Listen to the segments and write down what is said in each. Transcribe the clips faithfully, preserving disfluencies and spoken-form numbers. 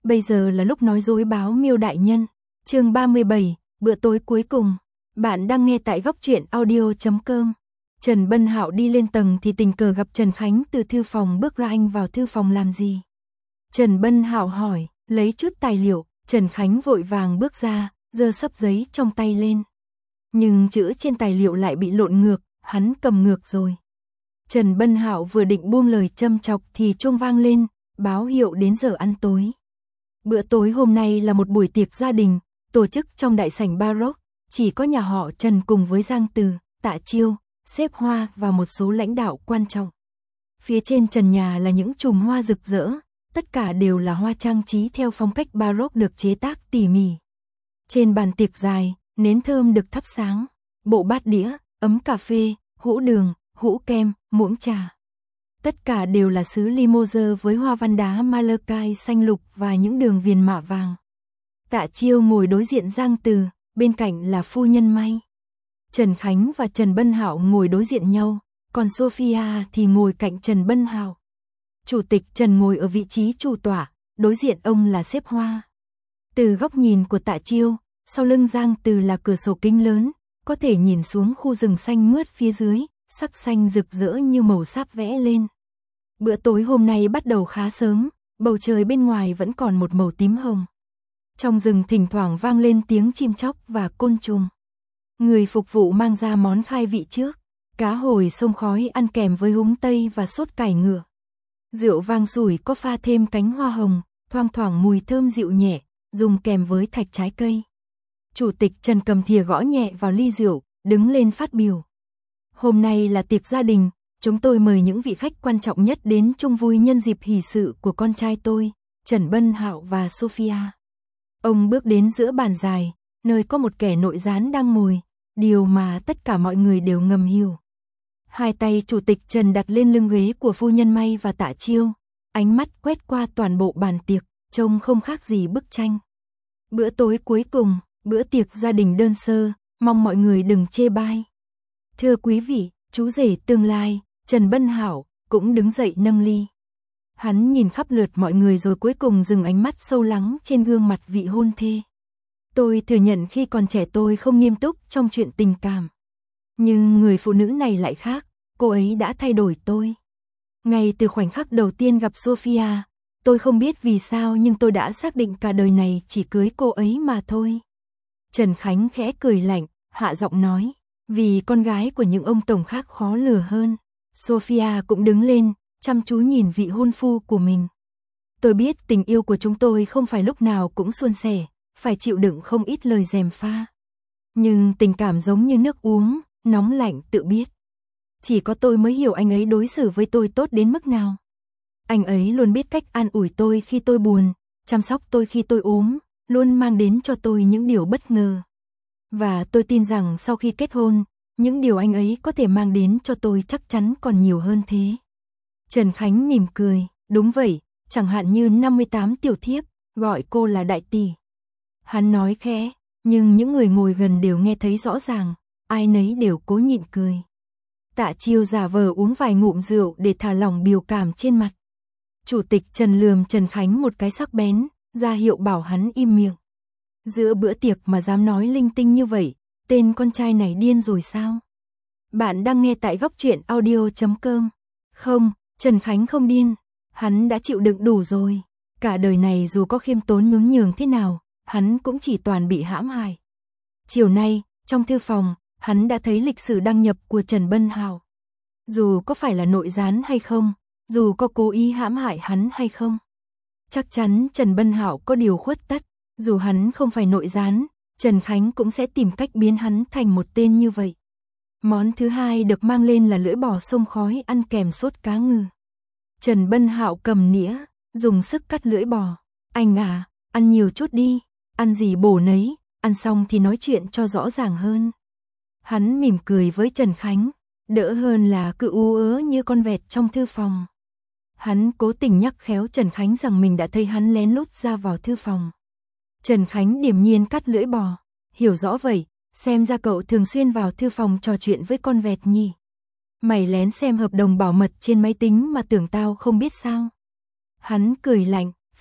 bây giờ là lúc nói dối báo Miêu đại nhân. Chương ba mươi bảy, bữa tối cuối cùng. Bạn đang nghe tại góc truyện audio chấm com. Trần Bân Hạo đi lên tầng thì tình cờ gặp Trần Khánh từ thư phòng bước ra. Anh vào thư phòng làm gì? Trần Bân Hạo hỏi, lấy chút tài liệu. Trần Khánh vội vàng bước ra, giơ xấp giấy trong tay lên. Nhưng chữ trên tài liệu lại bị lộn ngược, hắn cầm ngược rồi. Trần Bân Hạo vừa định buông lời châm chọc thì chuông vang lên, báo hiệu đến giờ ăn tối. Bữa tối hôm nay là một buổi tiệc gia đình, tổ chức trong đại sảnh Baroque, chỉ có nhà họ Trần cùng với Giang Từ, Tạ Chiêu, Xếp Hoa và một số lãnh đạo quan trọng. Phía trên trần nhà là những chùm hoa rực rỡ, tất cả đều là hoa trang trí theo phong cách Baroque được chế tác tỉ mỉ. Trên bàn tiệc dài, nến thơm được thắp sáng, bộ bát đĩa, ấm cà phê, hũ đường, hũ kem, muỗng trà. Tất cả đều là sứ Limoges với hoa văn đá Malachite xanh lục và những đường viền mạ vàng. Tạ Chiêu ngồi đối diện Giang Từ, bên cạnh là phu nhân May. Trần Khánh và Trần Bân Hạo ngồi đối diện nhau, còn Sophia thì ngồi cạnh Trần Bân Hạo. Chủ tịch Trần ngồi ở vị trí chủ tọa, đối diện ông là Xếp Hoa. Từ góc nhìn của Tạ Chiêu, sau lưng Giang Từ là cửa sổ kính lớn, có thể nhìn xuống khu rừng xanh mướt phía dưới, sắc xanh rực rỡ như màu sáp vẽ lên. Bữa tối hôm nay bắt đầu khá sớm, bầu trời bên ngoài vẫn còn một màu tím hồng. Trong rừng thỉnh thoảng vang lên tiếng chim chóc và côn trùng. Người phục vụ mang ra món khai vị trước, cá hồi xông khói ăn kèm với húng tây và sốt cải ngựa. Rượu vang sủi có pha thêm cánh hoa hồng, thoang thoảng mùi thơm dịu nhẹ, dùng kèm với thạch trái cây. Chủ tịch Trần cầm thìa gõ nhẹ vào ly rượu, đứng lên phát biểu. Hôm nay là tiệc gia đình, chúng tôi mời những vị khách quan trọng nhất đến chung vui nhân dịp hỷ sự của con trai tôi, Trần Bân Hạo và Sophia. Ông bước đến giữa bàn dài, nơi có một kẻ nội gián đang ngồi, điều mà tất cả mọi người đều ngầm hiểu. Hai tay chủ tịch Trần đặt lên lưng ghế của phu nhân May và Tạ Chiêu, ánh mắt quét qua toàn bộ bàn tiệc, trông không khác gì bức tranh. Bữa tối cuối cùng, bữa tiệc gia đình đơn sơ, mong mọi người đừng chê bai. Thưa quý vị, chú rể tương lai, Trần Bân Hạo, cũng đứng dậy nâng ly. Hắn nhìn khắp lượt mọi người rồi cuối cùng dừng ánh mắt sâu lắng trên gương mặt vị hôn thê. Tôi thừa nhận khi còn trẻ tôi không nghiêm túc trong chuyện tình cảm. Nhưng người phụ nữ này lại khác, cô ấy đã thay đổi tôi. Ngay từ khoảnh khắc đầu tiên gặp Sophia, tôi không biết vì sao nhưng tôi đã xác định cả đời này chỉ cưới cô ấy mà thôi. Trần Khánh khẽ cười lạnh, hạ giọng nói, vì con gái của những ông tổng khác khó lừa hơn. Sophia cũng đứng lên, chăm chú nhìn vị hôn phu của mình. Tôi biết tình yêu của chúng tôi không phải lúc nào cũng suôn sẻ, phải chịu đựng không ít lời gièm pha. Nhưng tình cảm giống như nước uống, nóng lạnh tự biết. Chỉ có tôi mới hiểu anh ấy đối xử với tôi tốt đến mức nào. Anh ấy luôn biết cách an ủi tôi khi tôi buồn, chăm sóc tôi khi tôi ốm, luôn mang đến cho tôi những điều bất ngờ. Và tôi tin rằng sau khi kết hôn, những điều anh ấy có thể mang đến cho tôi chắc chắn còn nhiều hơn thế. Trần Khánh mỉm cười, đúng vậy, chẳng hạn như năm mươi tám tiểu thiếp, gọi cô là đại tỷ. Hắn nói khẽ, nhưng những người ngồi gần đều nghe thấy rõ ràng, ai nấy đều cố nhịn cười. Tạ Chiêu giả vờ uống vài ngụm rượu để thả lỏng biểu cảm trên mặt. Chủ tịch Trần lườm Trần Khánh một cái sắc bén, ra hiệu bảo hắn im miệng. Giữa bữa tiệc mà dám nói linh tinh như vậy, tên con trai này điên rồi sao? Bạn đang nghe tại góc truyện audio chấm com. Không, Trần Khánh không điên, hắn đã chịu đựng đủ rồi. Cả đời này dù có khiêm tốn nhún nhường thế nào, hắn cũng chỉ toàn bị hãm hại. Chiều nay, trong thư phòng, hắn đã thấy lịch sử đăng nhập của Trần Bân Hạo. Dù có phải là nội gián hay không, dù có cố ý hãm hại hắn hay không, chắc chắn Trần Bân Hạo có điều khuất tất. Dù hắn không phải nội gián, Trần Khánh cũng sẽ tìm cách biến hắn thành một tên như vậy. Món thứ hai được mang lên là lưỡi bò xông khói ăn kèm sốt cá ngừ. Trần Bân Hạo cầm nĩa, dùng sức cắt lưỡi bò. Anh à, ăn nhiều chút đi, ăn gì bổ nấy, ăn xong thì nói chuyện cho rõ ràng hơn. Hắn mỉm cười với Trần Khánh, đỡ hơn là cứ ú ớ như con vẹt trong thư phòng. Hắn cố tình nhắc khéo Trần Khánh rằng mình đã thấy hắn lén lút ra vào thư phòng. Trần Khánh điềm nhiên cắt lưỡi bò, hiểu rõ vậy, xem ra cậu thường xuyên vào thư phòng trò chuyện với con vẹt nhỉ. Mày lén xem hợp đồng bảo mật trên máy tính mà tưởng tao không biết sao. Hắn cười lạnh,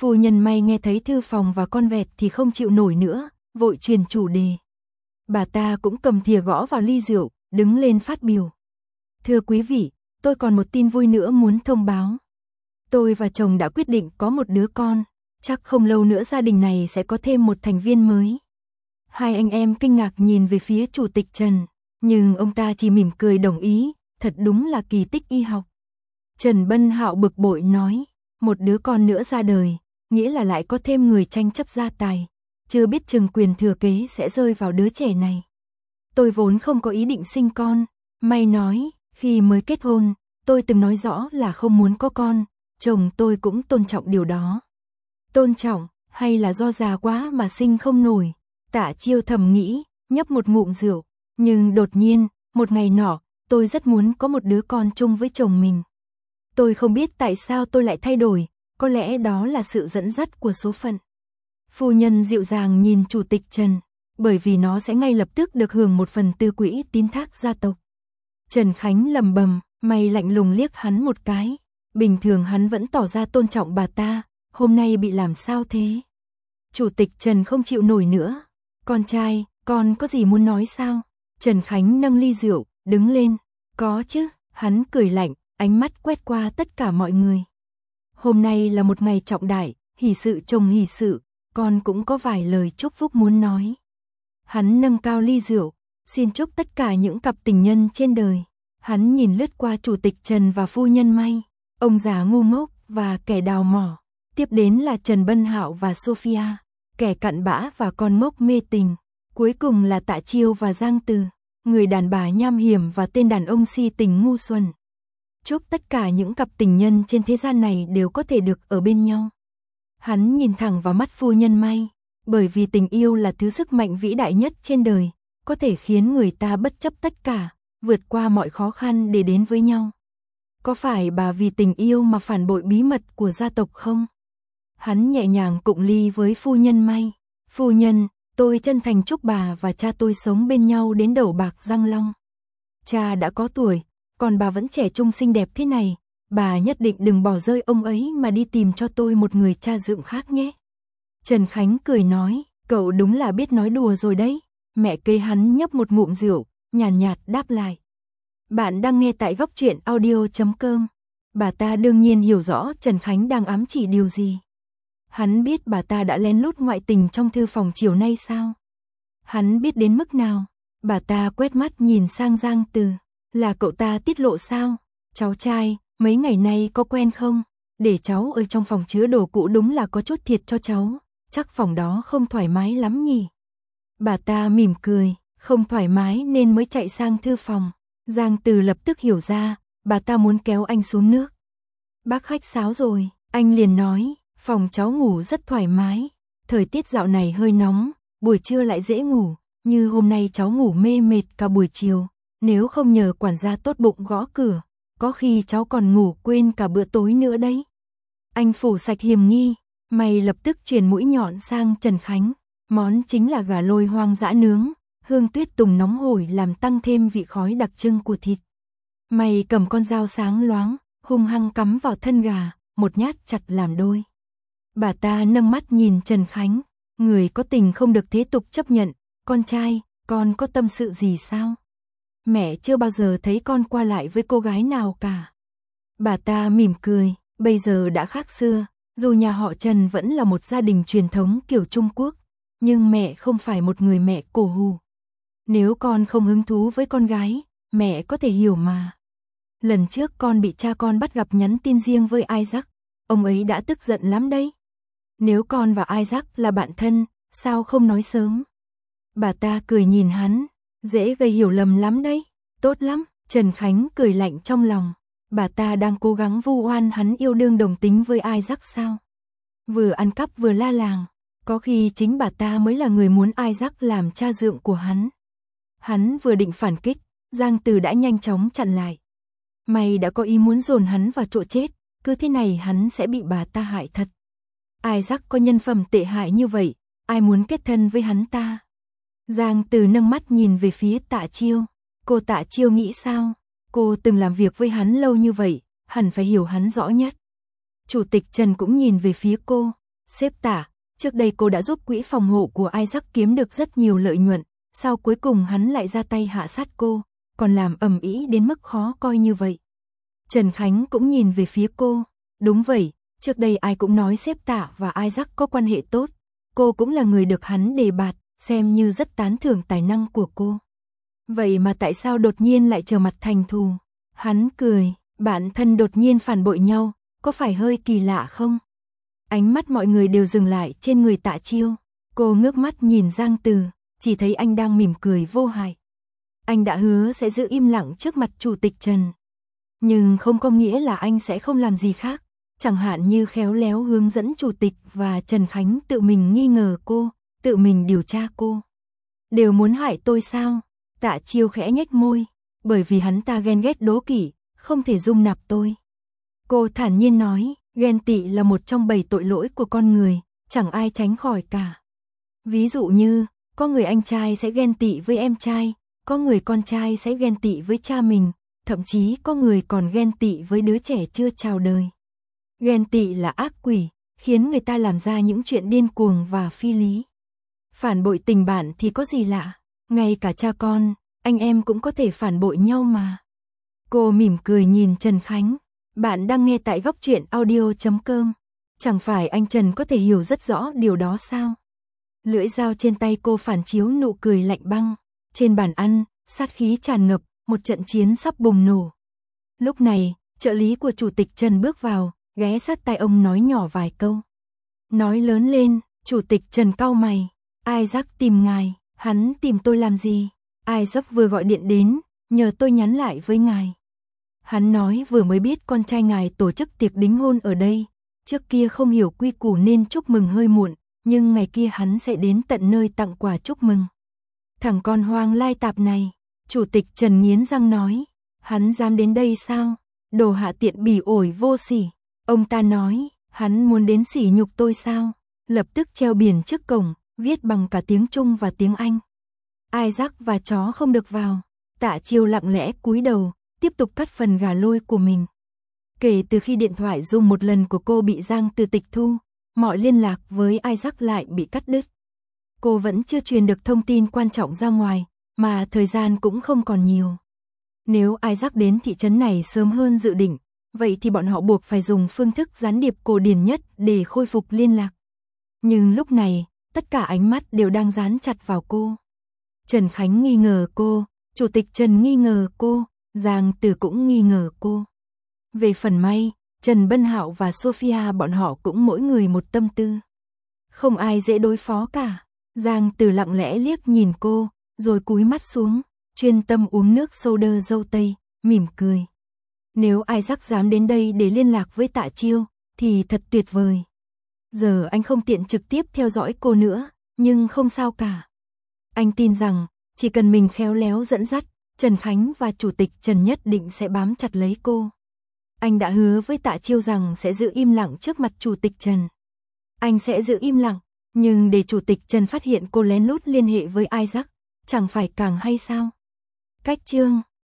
Phu nhân May nghe thấy thư phòng và con vẹt thì không chịu nổi nữa, vội truyền chủ đề. Bà ta cũng cầm thìa gõ vào ly rượu, đứng lên phát biểu. Thưa quý vị, tôi còn một tin vui nữa muốn thông báo. Tôi và chồng đã quyết định có một đứa con, chắc không lâu nữa gia đình này sẽ có thêm một thành viên mới. Hai anh em kinh ngạc nhìn về phía chủ tịch Trần, nhưng ông ta chỉ mỉm cười đồng ý, thật đúng là kỳ tích y học. Trần Bân Hạo bực bội nói, một đứa con nữa ra đời, nghĩa là lại có thêm người tranh chấp gia tài, chưa biết chừng quyền thừa kế sẽ rơi vào đứa trẻ này. Tôi vốn không có ý định sinh con, May nói, khi mới kết hôn, tôi từng nói rõ là không muốn có con, chồng tôi cũng tôn trọng điều đó. Tôn trọng, hay là do già quá mà sinh không nổi, Tạ Chiêu thầm nghĩ, nhấp một ngụm rượu, nhưng đột nhiên, một ngày nọ, tôi rất muốn có một đứa con chung với chồng mình. Tôi không biết tại sao tôi lại thay đổi, có lẽ đó là sự dẫn dắt của số phận. Phu nhân dịu dàng nhìn chủ tịch Trần, bởi vì nó sẽ ngay lập tức được hưởng một phần từ quỹ tín thác gia tộc. Trần Khánh lầm bầm, May lạnh lùng liếc hắn một cái, bình thường hắn vẫn tỏ ra tôn trọng bà ta, hôm nay bị làm sao thế? Chủ tịch Trần không chịu nổi nữa, con trai, con có gì muốn nói sao? Trần Khánh nâng ly rượu, đứng lên, có chứ, hắn cười lạnh, ánh mắt quét qua tất cả mọi người. Hôm nay là một ngày trọng đại, hỷ sự chồng hỷ sự, con cũng có vài lời chúc phúc muốn nói. Hắn nâng cao ly rượu, xin chúc tất cả những cặp tình nhân trên đời. Hắn nhìn lướt qua chủ tịch Trần và phu nhân May, ông già ngu ngốc và kẻ đào mỏ. Tiếp đến là Trần Bân Hạo và Sophia, kẻ cặn bã và con ngốc mê tình. Cuối cùng là Tạ Chiêu và Giang Từ, người đàn bà nham hiểm và tên đàn ông si tình ngu xuẩn. Chúc tất cả những cặp tình nhân trên thế gian này đều có thể được ở bên nhau. Hắn nhìn thẳng vào mắt phu nhân May, bởi vì tình yêu là thứ sức mạnh vĩ đại nhất trên đời, có thể khiến người ta bất chấp tất cả, vượt qua mọi khó khăn để đến với nhau. Có phải bà vì tình yêu mà phản bội bí mật của gia tộc không? Hắn nhẹ nhàng cụng ly với phu nhân May. Phu nhân, tôi chân thành chúc bà và cha tôi sống bên nhau đến đầu bạc răng long. Cha đã có tuổi, còn bà vẫn trẻ trung xinh đẹp thế này, bà nhất định đừng bỏ rơi ông ấy mà đi tìm cho tôi một người cha dượng khác nhé. Trần Khánh cười nói, cậu đúng là biết nói đùa rồi đấy. Mẹ cây hắn nhấp một ngụm rượu, nhàn nhạt, nhạt đáp lại. Bạn đang nghe tại góc truyện audio chấm com. Bà ta đương nhiên hiểu rõ Trần Khánh đang ám chỉ điều gì. Hắn biết bà ta đã lén lút ngoại tình trong thư phòng chiều nay sao? Hắn biết đến mức nào? Bà ta quét mắt nhìn sang Giang Từ. Là cậu ta tiết lộ sao? Cháu trai, mấy ngày nay có quen không? Để cháu ở trong phòng chứa đồ cũ đúng là có chút thiệt cho cháu. Chắc phòng đó không thoải mái lắm nhỉ? Bà ta mỉm cười, không thoải mái nên mới chạy sang thư phòng. Giang Từ lập tức hiểu ra, bà ta muốn kéo anh xuống nước. Bác khách sáo rồi, anh liền nói, phòng cháu ngủ rất thoải mái. Thời tiết dạo này hơi nóng, buổi trưa lại dễ ngủ, như hôm nay cháu ngủ mê mệt cả buổi chiều. Nếu không nhờ quản gia tốt bụng gõ cửa, có khi cháu còn ngủ quên cả bữa tối nữa đấy. Anh phủ sạch hiềm nghi, May lập tức chuyển mũi nhọn sang Trần Khánh. Món chính là gà lôi hoang dã nướng, hương tuyết tùng nóng hổi làm tăng thêm vị khói đặc trưng của thịt. May cầm con dao sáng loáng, hung hăng cắm vào thân gà, một nhát chặt làm đôi. Bà ta nâng mắt nhìn Trần Khánh, người có tình không được thế tục chấp nhận, con trai, con có tâm sự gì sao? Mẹ chưa bao giờ thấy con qua lại với cô gái nào cả. Bà ta mỉm cười, bây giờ đã khác xưa, dù nhà họ Trần vẫn là một gia đình truyền thống kiểu Trung Quốc, nhưng mẹ không phải một người mẹ cổ hủ. Nếu con không hứng thú với con gái, mẹ có thể hiểu mà. Lần trước con bị cha con bắt gặp nhắn tin riêng với Isaac, ông ấy đã tức giận lắm đấy. Nếu con và Isaac là bạn thân, sao không nói sớm? Bà ta cười nhìn hắn, dễ gây hiểu lầm lắm đấy, tốt lắm. Trần Khánh cười lạnh trong lòng, bà ta đang cố gắng vu oan hắn yêu đương đồng tính với Isaac sao? Vừa ăn cắp vừa la làng, có khi chính bà ta mới là người muốn Isaac làm cha dượng của hắn. Hắn vừa định phản kích, Giang Từ đã nhanh chóng chặn lại. Mày đã có ý muốn dồn hắn vào chỗ chết, cứ thế này hắn sẽ bị bà ta hại thật. Isaac có nhân phẩm tệ hại như vậy, ai muốn kết thân với hắn ta? Giang Từ nâng mắt nhìn về phía Tạ Chiêu. Cô Tạ Chiêu nghĩ sao? Cô từng làm việc với hắn lâu như vậy, hẳn phải hiểu hắn rõ nhất. Chủ tịch Trần cũng nhìn về phía cô. Sếp Tạ, trước đây cô đã giúp quỹ phòng hộ của Isaac kiếm được rất nhiều lợi nhuận, sao cuối cùng hắn lại ra tay hạ sát cô, còn làm ầm ĩ đến mức khó coi như vậy. Trần Khánh cũng nhìn về phía cô, đúng vậy, trước đây ai cũng nói sếp Tạ và Isaac có quan hệ tốt, cô cũng là người được hắn đề bạt, xem như rất tán thưởng tài năng của cô. Vậy mà tại sao đột nhiên lại trở mặt thành thù? Hắn cười, bạn thân đột nhiên phản bội nhau, có phải hơi kỳ lạ không? Ánh mắt mọi người đều dừng lại trên người Tạ Chiêu. Cô ngước mắt nhìn Giang Từ, chỉ thấy anh đang mỉm cười vô hại. Anh đã hứa sẽ giữ im lặng trước mặt Chủ tịch Trần. Nhưng không có nghĩa là anh sẽ không làm gì khác, chẳng hạn như khéo léo hướng dẫn Chủ tịch và Trần Khánh tự mình nghi ngờ cô, tự mình điều tra cô. Đều muốn hại tôi sao? Tạ Chiêu khẽ nhếch môi, bởi vì hắn ta ghen ghét đố kỵ, không thể dung nạp tôi. Cô thản nhiên nói, ghen tị là một trong bảy tội lỗi của con người, chẳng ai tránh khỏi cả. Ví dụ như, có người anh trai sẽ ghen tị với em trai, có người con trai sẽ ghen tị với cha mình, thậm chí có người còn ghen tị với đứa trẻ chưa chào đời. Ghen tị là ác quỷ, khiến người ta làm ra những chuyện điên cuồng và phi lý. Phản bội tình bạn thì có gì lạ, ngay cả cha con, anh em cũng có thể phản bội nhau mà. Cô mỉm cười nhìn Trần Khánh, bạn đang nghe tại góc truyện audio chấm com. Chẳng phải anh Trần có thể hiểu rất rõ điều đó sao? Lưỡi dao trên tay cô phản chiếu nụ cười lạnh băng. Trên bàn ăn, sát khí tràn ngập, một trận chiến sắp bùng nổ. Lúc này, trợ lý của Chủ tịch Trần bước vào, ghé sát tai ông nói nhỏ vài câu. Nói lớn lên, Chủ tịch Trần cau mày. Isaac tìm ngài, hắn tìm tôi làm gì? Isaac vừa gọi điện đến, nhờ tôi nhắn lại với ngài. Hắn nói vừa mới biết con trai ngài tổ chức tiệc đính hôn ở đây, trước kia không hiểu quy củ nên chúc mừng hơi muộn, nhưng ngày kia hắn sẽ đến tận nơi tặng quà chúc mừng. Thằng con hoang lai tạp này, Chủ tịch Trần nghiến răng nói, hắn dám đến đây sao? Đồ hạ tiện bỉ ổi vô sỉ. Ông ta nói, hắn muốn đến sỉ nhục tôi sao? Lập tức treo biển trước cổng, viết bằng cả tiếng Trung và tiếng Anh. Isaac và chó không được vào. Tạ Chiêu lặng lẽ cúi đầu, tiếp tục cắt phần gà lôi của mình. Kể từ khi điện thoại dùng một lần của cô bị Giang Từ tịch thu, mọi liên lạc với Isaac lại bị cắt đứt. Cô vẫn chưa truyền được thông tin quan trọng ra ngoài, mà thời gian cũng không còn nhiều. Nếu Isaac đến thị trấn này sớm hơn dự định, vậy thì bọn họ buộc phải dùng phương thức gián điệp cổ điển nhất để khôi phục liên lạc. Nhưng lúc này, tất cả ánh mắt đều đang dán chặt vào cô. Trần Khánh nghi ngờ cô, Chủ tịch Trần nghi ngờ cô, Giang Từ cũng nghi ngờ cô. Về phần may, Trần Bân Hạo và Sophia bọn họ cũng mỗi người một tâm tư. Không ai dễ đối phó cả. Giang Từ lặng lẽ liếc nhìn cô, rồi cúi mắt xuống, chuyên tâm uống nước soda dâu tây, mỉm cười. Nếu Isaac dám đến đây để liên lạc với Tạ Chiêu, thì thật tuyệt vời. Giờ anh không tiện trực tiếp theo dõi cô nữa, nhưng không sao cả. Anh tin rằng, chỉ cần mình khéo léo dẫn dắt, Trần Khánh và Chủ tịch Trần nhất định sẽ bám chặt lấy cô. Anh đã hứa với Tạ Chiêu rằng sẽ giữ im lặng trước mặt Chủ tịch Trần. Anh sẽ giữ im lặng, nhưng để Chủ tịch Trần phát hiện cô lén lút liên hệ với Isaac, chẳng phải càng hay sao? Cách chương